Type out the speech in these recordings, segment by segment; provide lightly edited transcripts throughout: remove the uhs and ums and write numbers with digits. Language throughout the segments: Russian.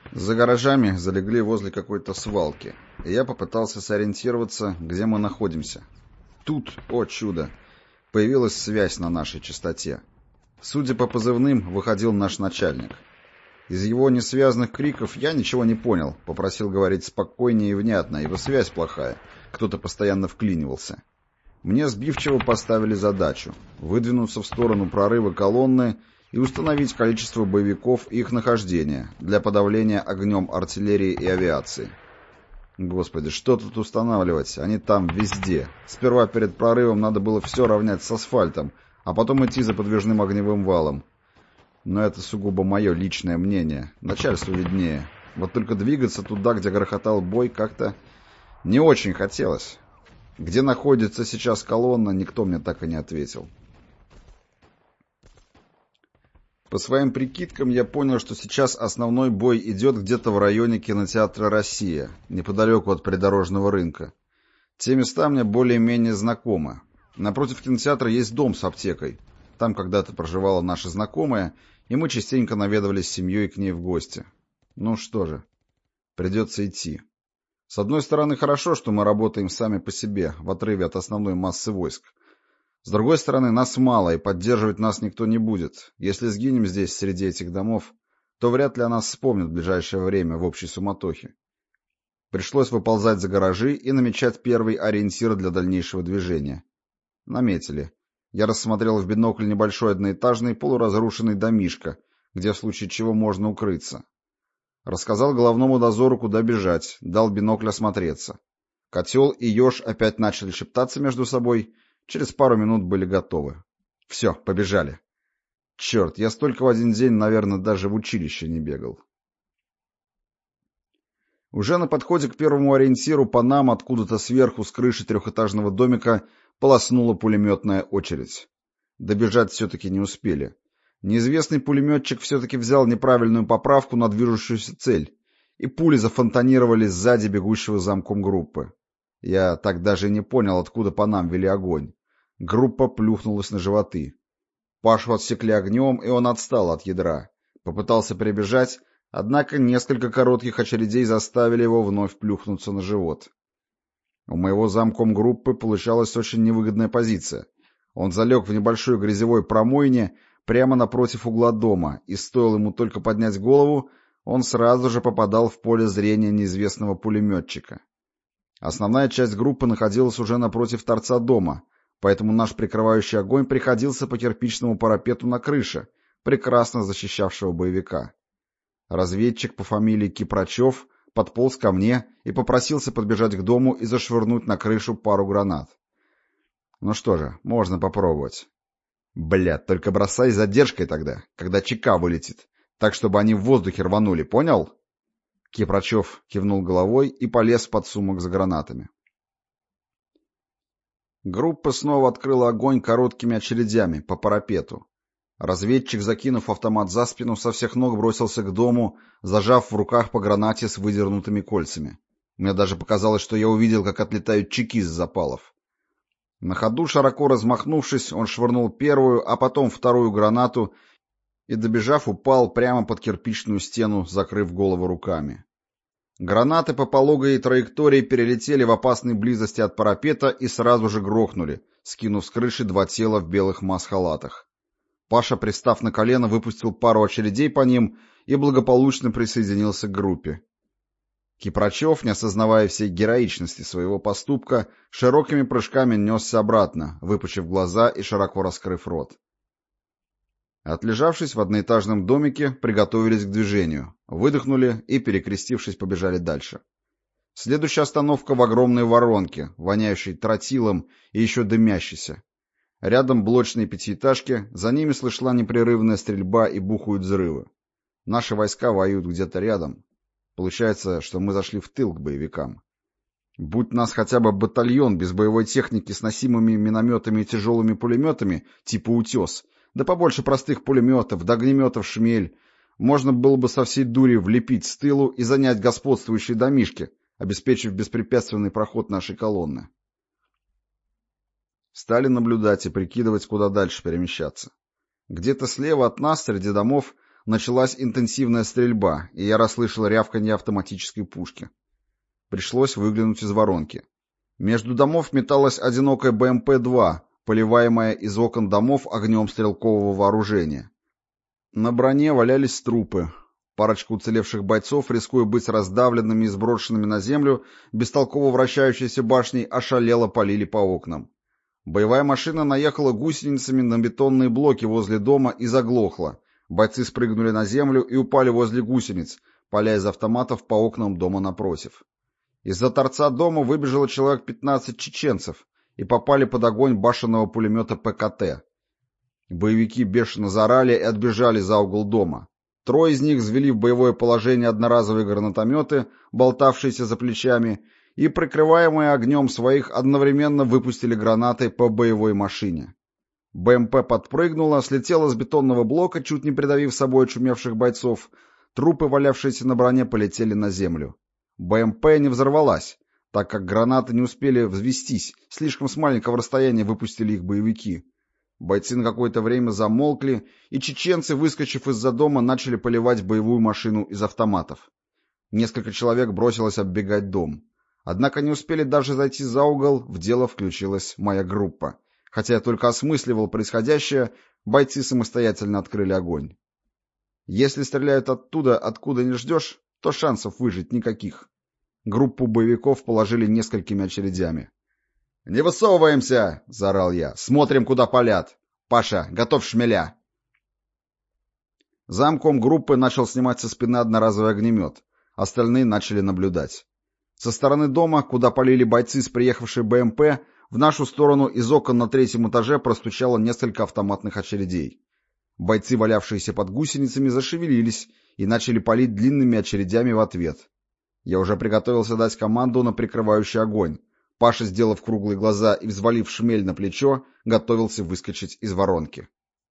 За гаражами залегли возле какой-то свалки, и я попытался сориентироваться, где мы находимся. Тут, о чудо, появилась связь на нашей частоте. Судя по позывным, выходил наш начальник. Из его несвязных криков я ничего не понял, попросил говорить спокойнее и внятно, ибо связь плохая, кто-то постоянно вклинивался. Мне сбивчиво поставили задачу выдвинуться в сторону прорыва колонны и установить количество боевиков и их нахождение для подавления огнем артиллерии и авиации. Господи, что тут устанавливать? Они там везде. Сперва перед прорывом надо было все равнять с асфальтом, а потом идти за подвижным огневым валом. Но это сугубо мое личное мнение. Начальству виднее. Вот только двигаться туда, где грохотал бой, как-то не очень хотелось. Где находится сейчас колонна, никто мне так и не ответил. По своим прикидкам я понял, что сейчас основной бой идет где-то в районе кинотеатра «Россия», неподалеку от придорожного рынка. Те места мне более-менее знакомы. Напротив кинотеатра есть дом с аптекой. Там когда-то проживала наша знакомая, и мы частенько наведывались с семьей к ней в гости. Ну что же, придется идти. С одной стороны, хорошо, что мы работаем сами по себе, в отрыве от основной массы войск. С другой стороны, нас мало, и поддерживать нас никто не будет. Если сгинем здесь, среди этих домов, то вряд ли о нас вспомнят в ближайшее время в общей суматохе. Пришлось выползать за гаражи и намечать первый ориентир для дальнейшего движения. Наметили. Я рассмотрел в бинокль небольшой одноэтажный полуразрушенный домишко, где в случае чего можно укрыться. Рассказал головному дозору, куда бежать, дал бинокль осмотреться. Котел и еж опять начали шептаться между собой, через пару минут были готовы. Все, побежали. Черт, я столько в один день, наверное, даже в училище не бегал. Уже на подходе к первому ориентиру по нам откуда-то сверху с крыши трехэтажного домика полоснула пулеметная очередь. Добежать все-таки не успели. Неизвестный пулеметчик все-таки взял неправильную поправку на движущуюся цель, и пули зафонтанировали сзади бегущего замком группы. Я так даже и не понял, откуда по нам вели огонь. Группа плюхнулась на животы. Пашу отсекли огнем, и он отстал от ядра. Попытался перебежать, однако несколько коротких очередей заставили его вновь плюхнуться на живот. У моего замком группы получалась очень невыгодная позиция. Он залег в небольшой грязевой промойне прямо напротив угла дома, и стоило ему только поднять голову, он сразу же попадал в поле зрения неизвестного пулеметчика. Основная часть группы находилась уже напротив торца дома, поэтому наш прикрывающий огонь приходился по кирпичному парапету на крыше, прекрасно защищавшего боевика. Разведчик по фамилии Кипрачев подполз ко мне и попросился подбежать к дому и зашвырнуть на крышу пару гранат. Ну что же, можно попробовать. Блядь, только бросай с задержкой тогда, когда ЧК вылетит, так чтобы они в воздухе рванули, понял? Кипрачев кивнул головой и полез под сумок за гранатами. Группа снова открыла огонь короткими очередями по парапету. Разведчик, закинув автомат за спину, со всех ног бросился к дому, зажав в руках по гранате с выдернутыми кольцами. Мне даже показалось, что я увидел, как отлетают чеки с запалов. На ходу, широко размахнувшись, он швырнул первую, а потом вторую гранату и, добежав, упал прямо под кирпичную стену, закрыв голову руками. Гранаты по пологой траектории перелетели в опасной близости от парапета и сразу же грохнули, скинув с крыши два тела в белых маск-халатах. Паша, пристав на колено, выпустил пару очередей по ним и благополучно присоединился к группе. Кипрачев, не осознавая всей героичности своего поступка, широкими прыжками несся обратно, выпучив глаза и широко раскрыв рот. Отлежавшись в одноэтажном домике, приготовились к движению, выдохнули и, перекрестившись, побежали дальше. Следующая остановка в огромной воронке, воняющей тротилом и еще дымящейся. Рядом блочные пятиэтажки, за ними слышна непрерывная стрельба и бухают взрывы. Наши войска воюют где-то рядом. Получается, что мы зашли в тыл к боевикам. Будь нас хотя бы батальон без боевой техники с носимыми минометами и тяжелыми пулеметами, типа «Утес», да побольше простых пулеметов, да огнеметов «Шмель», можно было бы со всей дури влепить с тылу и занять господствующие домишки, обеспечив беспрепятственный проход нашей колонны. Стали наблюдать и прикидывать, куда дальше перемещаться. Где-то слева от нас, среди домов, началась интенсивная стрельба, и я расслышал рявканье автоматической пушки. Пришлось выглянуть из воронки. Между домов металась одинокая БМП-2, поливаемая из окон домов огнем стрелкового вооружения. На броне валялись трупы. Парочка уцелевших бойцов, рискуя быть раздавленными и сброшенными на землю, бестолково вращающейся башней ошалело полили по окнам. Боевая машина наехала гусеницами на бетонные блоки возле дома и заглохла. Бойцы спрыгнули на землю и упали возле гусениц, паля из автоматов по окнам дома напротив. Из-за торца дома выбежало человек 15 чеченцев и попали под огонь башенного пулемета ПКТ. Боевики бешено заорали и отбежали за угол дома. Трое из них взвели в боевое положение одноразовые гранатометы, болтавшиеся за плечами, и, прикрываемые огнем своих, одновременно выпустили гранаты по боевой машине. БМП подпрыгнула, слетела с бетонного блока, чуть не придавив собой очумевших бойцов. Трупы, валявшиеся на броне, полетели на землю. БМП не взорвалась, так как гранаты не успели взвестись, слишком с маленького расстояния выпустили их боевики. Бойцы на какое-то время замолкли, и чеченцы, выскочив из-за дома, начали поливать боевую машину из автоматов. Несколько человек бросилось оббегать дом. Однако не успели даже зайти за угол, в дело включилась моя группа. Хотя я только осмысливал происходящее, бойцы самостоятельно открыли огонь. Если стреляют оттуда, откуда не ждешь, то шансов выжить никаких. Группу боевиков положили несколькими очередями. «Не высовываемся!» — заорал я. «Смотрим, куда палят! Паша, готовь шмеля!» Замком группы начал снимать со спины одноразовый огнемет. Остальные начали наблюдать. Со стороны дома, куда полили бойцы с приехавшей БМП, в нашу сторону из окон на третьем этаже простучало несколько автоматных очередей. Бойцы, валявшиеся под гусеницами, зашевелились и начали палить длинными очередями в ответ. Я уже приготовился дать команду на прикрывающий огонь. Паша, сделав круглые глаза и взвалив шмель на плечо, готовился выскочить из воронки.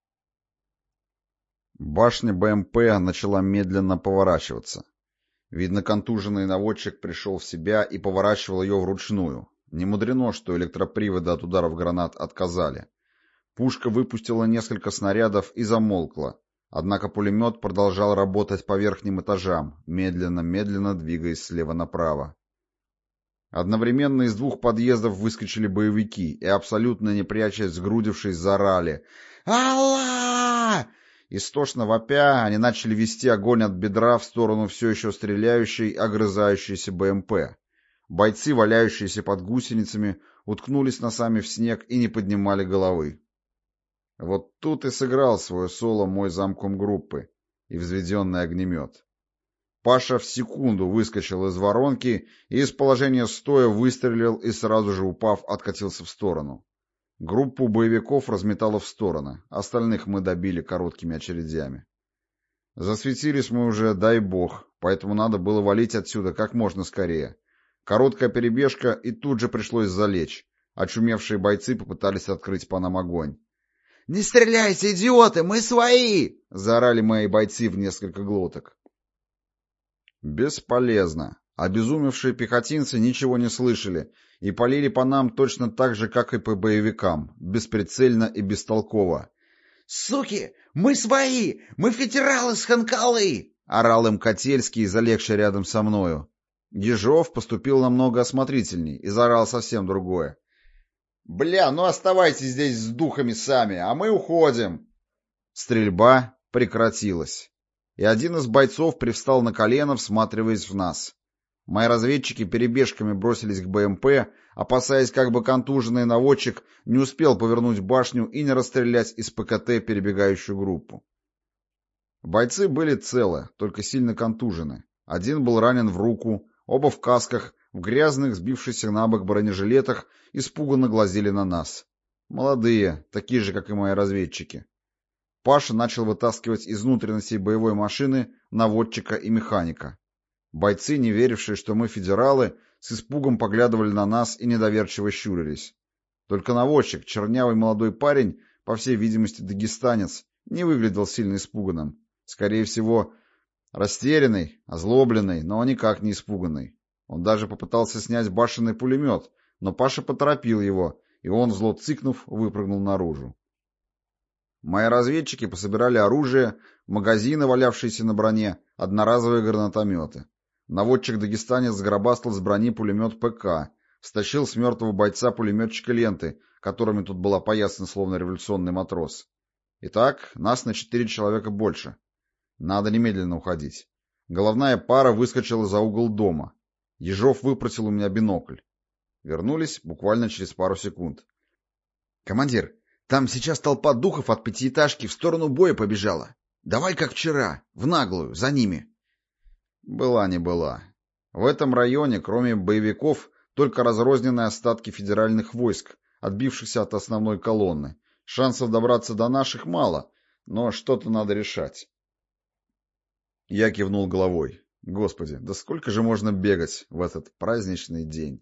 Башня БМП начала медленно поворачиваться. Видно, контуженный наводчик пришел в себя и поворачивал ее вручную. Не мудрено, что электроприводы от ударов гранат отказали. Пушка выпустила несколько снарядов и замолкла. Однако пулемет продолжал работать по верхним этажам, медленно-медленно двигаясь слева направо. Одновременно из двух подъездов выскочили боевики и, абсолютно не прячась, сгрудившись, заорали: «Алла!». Истошно вопя, они начали вести огонь от бедра в сторону все еще стреляющей, огрызающейся БМП. Бойцы, валяющиеся под гусеницами, уткнулись носами в снег и не поднимали головы. Вот тут и сыграл свое соло мой замком группы и взведенный огнемет. Паша в секунду выскочил из воронки и из положения стоя выстрелил и, сразу же упав, откатился в сторону. Группу боевиков разметало в стороны, остальных мы добили короткими очередями. Засветились мы уже, дай бог, поэтому надо было валить отсюда как можно скорее. Короткая перебежка, и тут же пришлось залечь. Очумевшие бойцы попытались открыть по нам огонь. «Не стреляйте, идиоты, мы свои!» — заорали мои бойцы в несколько глоток. Бесполезно. Обезумевшие пехотинцы ничего не слышали и палили по нам точно так же, как и по боевикам, бесприцельно и бестолково. «Суки, мы свои! Мы федералы с Ханкалы!» — орал им Котельский, залегший рядом со мною. Ежов поступил намного осмотрительней и заорал совсем другое. «Бля, ну оставайтесь здесь с духами сами, а мы уходим!» Стрельба прекратилась, и один из бойцов привстал на колено, всматриваясь в нас. Мои разведчики перебежками бросились к БМП, опасаясь, как бы контуженный наводчик не успел повернуть башню и не расстрелять из ПКТ перебегающую группу. Бойцы были целы, только сильно контужены. Один был ранен в руку, оба в касках, в грязных, сбившихся на бок бронежилетах, испуганно глазели на нас. Молодые, такие же, как и мои разведчики. Паша начал вытаскивать из внутренностей боевой машины наводчика и механика. Бойцы, не верившие, что мы федералы, с испугом поглядывали на нас и недоверчиво щурились. Только наводчик, чернявый молодой парень, по всей видимости дагестанец, не выглядел сильно испуганным. Скорее всего, растерянный, озлобленный, но никак не испуганный. Он даже попытался снять башенный пулемет, но Паша поторопил его, и он, зло цыкнув, выпрыгнул наружу. Мои разведчики пособирали оружие, магазины, валявшиеся на броне, одноразовые гранатометы. Наводчик-дагестанец сгробастал с брони пулемет ПК, стащил с мертвого бойца пулеметчика ленты, которыми тут была поясана словно революционный матрос. Итак, нас на 4 человека больше. Надо немедленно уходить. Головная пара выскочила за угол дома. Ежов выпросил у меня бинокль. Вернулись буквально через пару секунд. «Командир, там сейчас толпа духов от пятиэтажки в сторону боя побежала. Давай как вчера, в наглую, за ними». Была не была. В этом районе, кроме боевиков, только разрозненные остатки федеральных войск, отбившихся от основной колонны. Шансов добраться до наших мало, но что-то надо решать. Я кивнул головой. Господи, да сколько же можно бегать в этот праздничный день?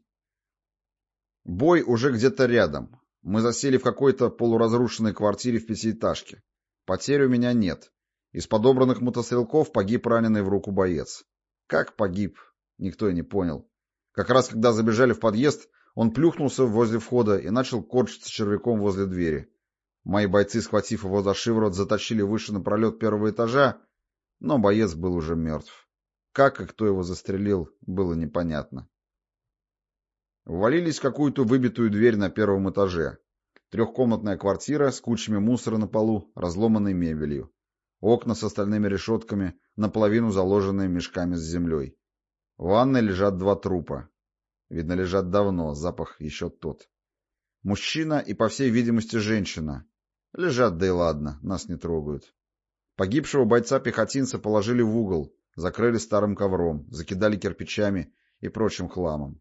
Бой уже где-то рядом. Мы засели в какой-то полуразрушенной квартире в пятиэтажке. Потерь у меня нет. Из подобранных мотострелков погиб раненый в руку боец. Как погиб? Никто и не понял. Как раз когда забежали в подъезд, он плюхнулся возле входа и начал корчиться червяком возле двери. Мои бойцы, схватив его за шиворот, затащили выше на пролет первого этажа, но боец был уже мертв. Как и кто его застрелил, было непонятно. Ввалились в какую-то выбитую дверь на первом этаже. Трехкомнатная квартира с кучами мусора на полу, разломанной мебелью. Окна с остальными решетками, наполовину заложенные мешками с землей. В ванной лежат 2 трупа. Видно, лежат давно, запах еще тот. Мужчина и, по всей видимости, женщина. Лежат, да и ладно, нас не трогают. Погибшего бойца-пехотинца положили в угол, закрыли старым ковром, закидали кирпичами и прочим хламом.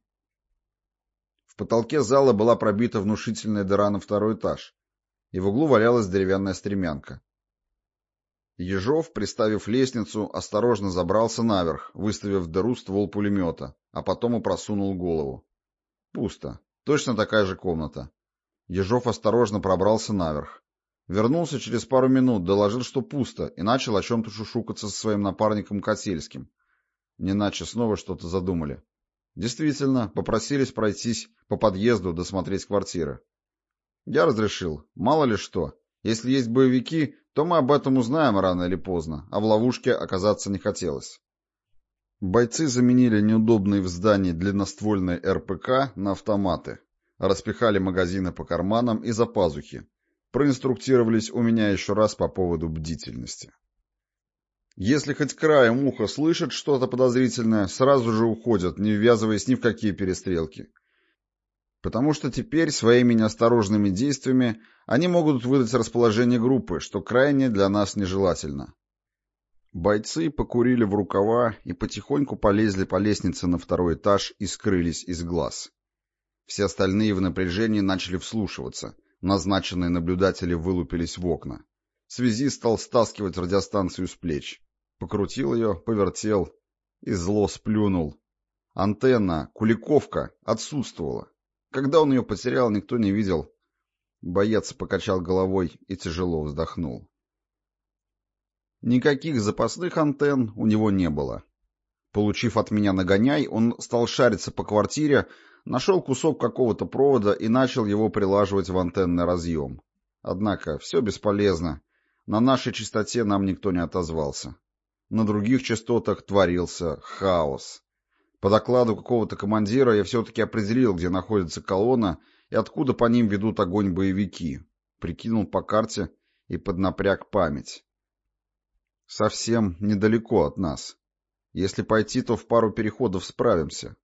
В потолке зала была пробита внушительная дыра на 2-й этаж, и в углу валялась деревянная стремянка. Ежов, приставив лестницу, осторожно забрался наверх, выставив в дыру ствол пулемета, а потом и просунул голову. Пусто. Точно такая же комната. Ежов осторожно пробрался наверх. Вернулся через пару минут, доложил, что пусто, и начал о чем-то шушукаться со своим напарником Котельским. Неначе снова что-то задумали. Действительно, попросились пройтись по подъезду, досмотреть квартиры. Я разрешил. Мало ли что. Если есть боевики, то мы об этом узнаем рано или поздно, а в ловушке оказаться не хотелось. Бойцы заменили неудобные в здании длинноствольные РПК на автоматы. Распихали магазины по карманам и за пазухи. Проинструктировались у меня еще раз по поводу бдительности. Если хоть краем уха слышат что-то подозрительное, сразу же уходят, не ввязываясь ни в какие перестрелки. Потому что теперь своими неосторожными действиями они могут выдать расположение группы, что крайне для нас нежелательно. Бойцы покурили в рукава и потихоньку полезли по лестнице на 2-й этаж и скрылись из глаз. Все остальные в напряжении начали вслушиваться. Назначенные наблюдатели вылупились в окна. Связист стал стаскивать радиостанцию с плеч. Покрутил ее, повертел и зло сплюнул. Антенна, Куликовка, отсутствовала. Когда он ее потерял, никто не видел. Боец покачал головой и тяжело вздохнул. Никаких запасных антенн у него не было. Получив от меня нагоняй, он стал шариться по квартире, нашел кусок какого-то провода и начал его прилаживать в антенный разъем. Однако все бесполезно. На нашей частоте нам никто не отозвался. На других частотах творился хаос. По докладу какого-то командира я все-таки определил, где находится колонна и откуда по ним ведут огонь боевики. Прикинул по карте и поднапряг память. Совсем недалеко от нас. Если пойти, то в пару переходов справимся.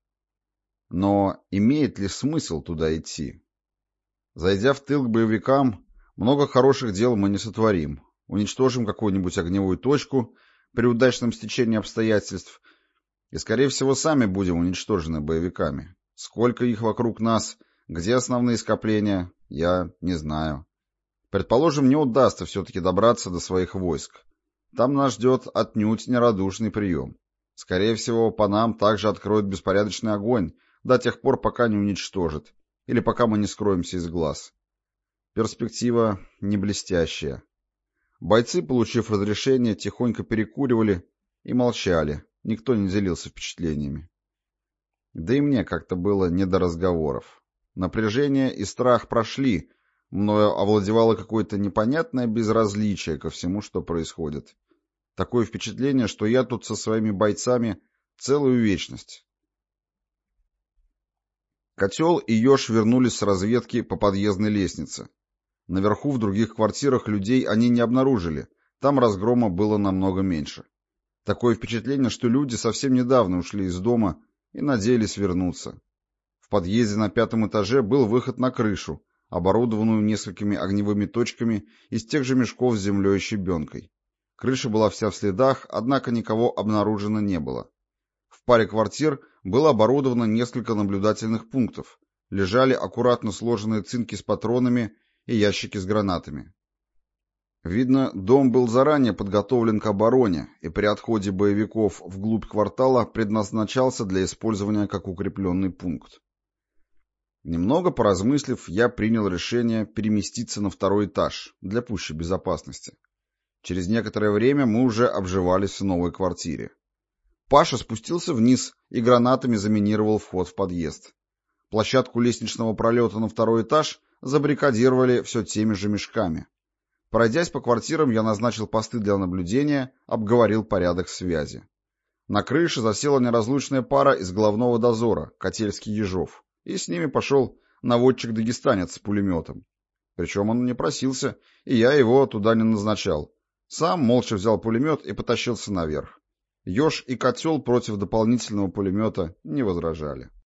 Но имеет ли смысл туда идти? Зайдя в тыл к боевикам, много хороших дел мы не сотворим. Уничтожим какую-нибудь огневую точку при удачном стечении обстоятельств и, скорее всего, сами будем уничтожены боевиками. Сколько их вокруг нас, где основные скопления, я не знаю. Предположим, не удастся все-таки добраться до своих войск. Там нас ждет отнюдь нерадушный прием. Скорее всего, по нам также откроют беспорядочный огонь до тех пор, пока не уничтожат, или пока мы не скроемся из глаз. Перспектива не блестящая. Бойцы, получив разрешение, тихонько перекуривали и молчали, никто не делился впечатлениями. Да и мне как-то было не до разговоров. Напряжение и страх прошли, Мною овладевало какое-то непонятное безразличие ко всему, что происходит. Такое впечатление, что я тут со своими бойцами целую вечность. Котел и Еж вернулись с разведки по подъездной лестнице. Наверху в других квартирах людей они не обнаружили, там разгрома было намного меньше. Такое впечатление, что люди совсем недавно ушли из дома и надеялись вернуться. В подъезде на 5-м этаже был выход на крышу, оборудованную несколькими огневыми точками из тех же мешков с землей и щебенкой. Крыша была вся в следах, однако никого обнаружено не было. В паре квартир было оборудовано несколько наблюдательных пунктов. Лежали аккуратно сложенные цинки с патронами и ящики с гранатами. Видно, дом был заранее подготовлен к обороне и при отходе боевиков вглубь квартала предназначался для использования как укрепленный пункт. Немного поразмыслив, я принял решение переместиться на 2-й этаж для пущей безопасности. Через некоторое время мы уже обживались в новой квартире. Паша спустился вниз и гранатами заминировал вход в подъезд. Площадку лестничного пролета на 2-й этаж забаррикадировали все теми же мешками. Пройдясь по квартирам, я назначил посты для наблюдения, обговорил порядок связи. На крыше засела неразлучная пара из головного дозора, Котельский-Ежов, и с ними пошел наводчик-дагестанец с пулеметом. Причем он не просился, и я его туда не назначал. Сам молча взял пулемет и потащился наверх. Еж и Котел против дополнительного пулемета не возражали.